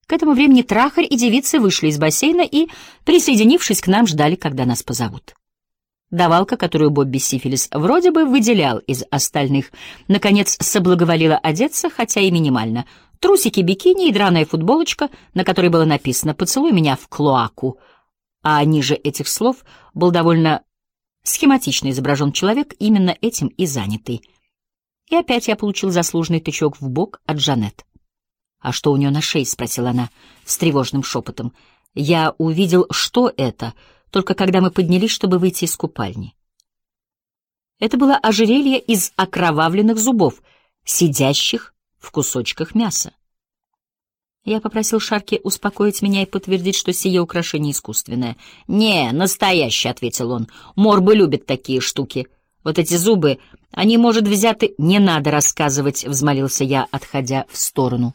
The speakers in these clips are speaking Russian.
К этому времени трахарь и девицы вышли из бассейна и, присоединившись к нам, ждали, когда нас позовут. Давалка, которую Бобби Сифилис вроде бы выделял из остальных, наконец соблаговолила одеться, хотя и минимально. Трусики, бикини и драная футболочка, на которой было написано «Поцелуй меня в клоаку», а ниже этих слов был довольно схематично изображен человек, именно этим и занятый. И опять я получил заслуженный тычок в бок от Жанет. «А что у нее на шее?» — спросила она с тревожным шепотом. Я увидел, что это, только когда мы поднялись, чтобы выйти из купальни. Это было ожерелье из окровавленных зубов, сидящих в кусочках мяса. Я попросил Шарки успокоить меня и подтвердить, что сие украшение искусственное. «Не, настоящее», — ответил он. «Морбы любят такие штуки. Вот эти зубы, они, может, взяты...» «Не надо рассказывать», — взмолился я, отходя в сторону.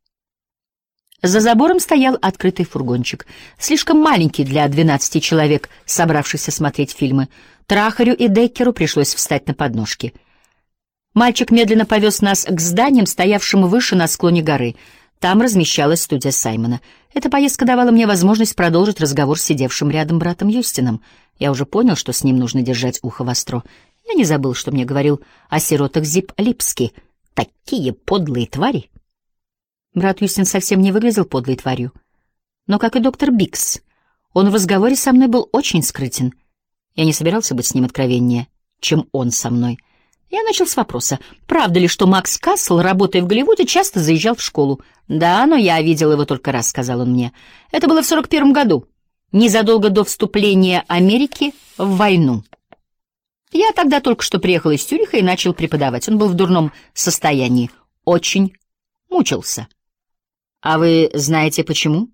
За забором стоял открытый фургончик, слишком маленький для 12 человек, собравшихся смотреть фильмы. Трахарю и Деккеру пришлось встать на подножки. Мальчик медленно повез нас к зданиям, стоявшим выше на склоне горы. Там размещалась студия Саймона. Эта поездка давала мне возможность продолжить разговор с сидевшим рядом братом Юстином. Я уже понял, что с ним нужно держать ухо востро. Я не забыл, что мне говорил о сиротах Зип Липски. Такие подлые твари! Брат Юстин совсем не выглядел подлой тварью. Но, как и доктор Бикс, он в разговоре со мной был очень скрытен. Я не собирался быть с ним откровеннее, чем он со мной. Я начал с вопроса, правда ли, что Макс Кассел, работая в Голливуде, часто заезжал в школу. «Да, но я видел его только раз», — сказал он мне. «Это было в 41 году, незадолго до вступления Америки в войну. Я тогда только что приехал из Цюриха и начал преподавать. Он был в дурном состоянии, очень мучился». «А вы знаете, почему?»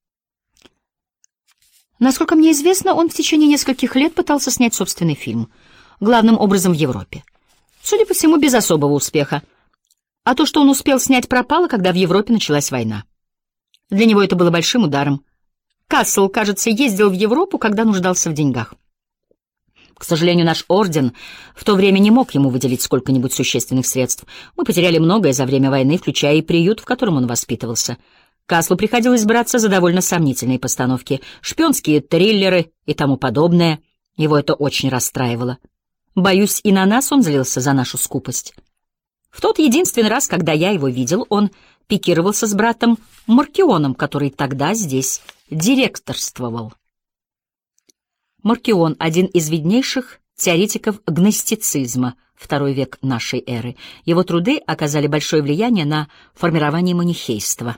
Насколько мне известно, он в течение нескольких лет пытался снять собственный фильм, главным образом в Европе. Судя по всему, без особого успеха. А то, что он успел снять, пропало, когда в Европе началась война. Для него это было большим ударом. Кассел, кажется, ездил в Европу, когда нуждался в деньгах. К сожалению, наш орден в то время не мог ему выделить сколько-нибудь существенных средств. Мы потеряли многое за время войны, включая и приют, в котором он воспитывался. Каслу приходилось браться за довольно сомнительные постановки, шпионские триллеры и тому подобное. Его это очень расстраивало. Боюсь, и на нас он злился за нашу скупость. В тот единственный раз, когда я его видел, он пикировался с братом Маркионом, который тогда здесь директорствовал. Маркион — один из виднейших теоретиков гностицизма, II век нашей эры. Его труды оказали большое влияние на формирование манихейства.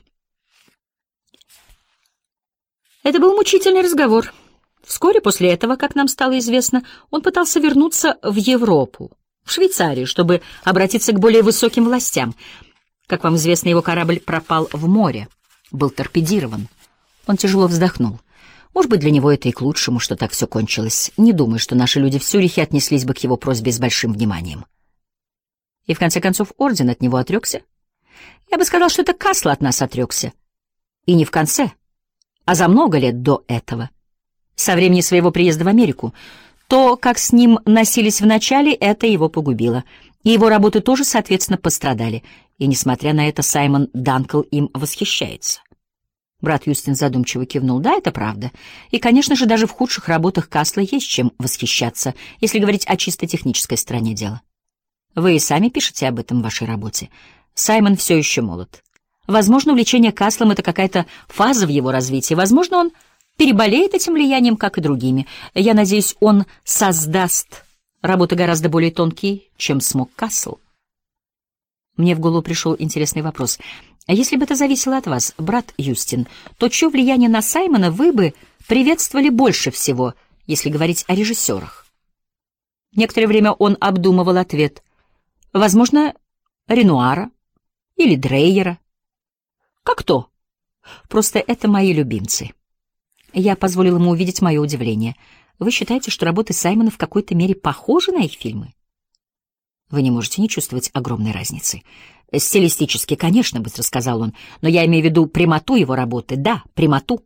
Это был мучительный разговор. Вскоре после этого, как нам стало известно, он пытался вернуться в Европу, в Швейцарию, чтобы обратиться к более высоким властям. Как вам известно, его корабль пропал в море, был торпедирован. Он тяжело вздохнул. Может быть, для него это и к лучшему, что так все кончилось. Не думаю, что наши люди в Цюрихе отнеслись бы к его просьбе с большим вниманием. И в конце концов орден от него отрекся. Я бы сказал, что это Кассел от нас отрекся. И не в конце, а за много лет до этого. Со времени своего приезда в Америку. То, как с ним носились вначале, это его погубило. И его работы тоже, соответственно, пострадали. И, несмотря на это, Саймон Данкл им восхищается. Брат Юстин задумчиво кивнул. Да, это правда. И, конечно же, даже в худших работах Кассела есть чем восхищаться, если говорить о чисто технической стороне дела. Вы и сами пишете об этом в вашей работе. Саймон все еще молод. Возможно, увлечение Касселом — это какая-то фаза в его развитии. Возможно, он переболеет этим влиянием, как и другими. Я надеюсь, он создаст работы гораздо более тонкие, чем смог Кассел. Мне в голову пришел интересный вопрос. А если бы это зависело от вас, брат Юстин, то чье влияние на Саймона вы бы приветствовали больше всего, если говорить о режиссерах? Некоторое время он обдумывал ответ. Возможно, Ренуара или Дрейера. Как то? Просто это мои любимцы. Я позволил ему увидеть мое удивление. Вы считаете, что работы Саймона в какой-то мере похожи на их фильмы? Вы не можете не чувствовать огромной разницы. Стилистически, конечно, быстро сказал он, но я имею в виду прямоту его работы. Да, прямоту.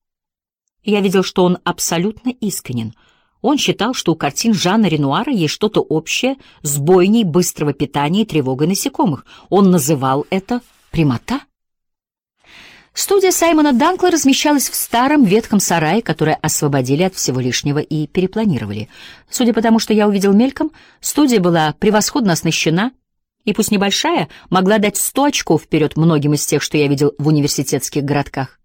Я видел, что он абсолютно искренен. Он считал, что у картин Жана Ренуара есть что-то общее с бойней быстрого питания и тревогой насекомых. Он называл это прямота. Студия Саймона Данкла размещалась в старом ветхом сарае, который освободили от всего лишнего и перепланировали. Судя по тому, что я увидел мельком, студия была превосходно оснащена, и пусть небольшая, могла дать 100 очков вперед многим из тех, что я видел в университетских городках.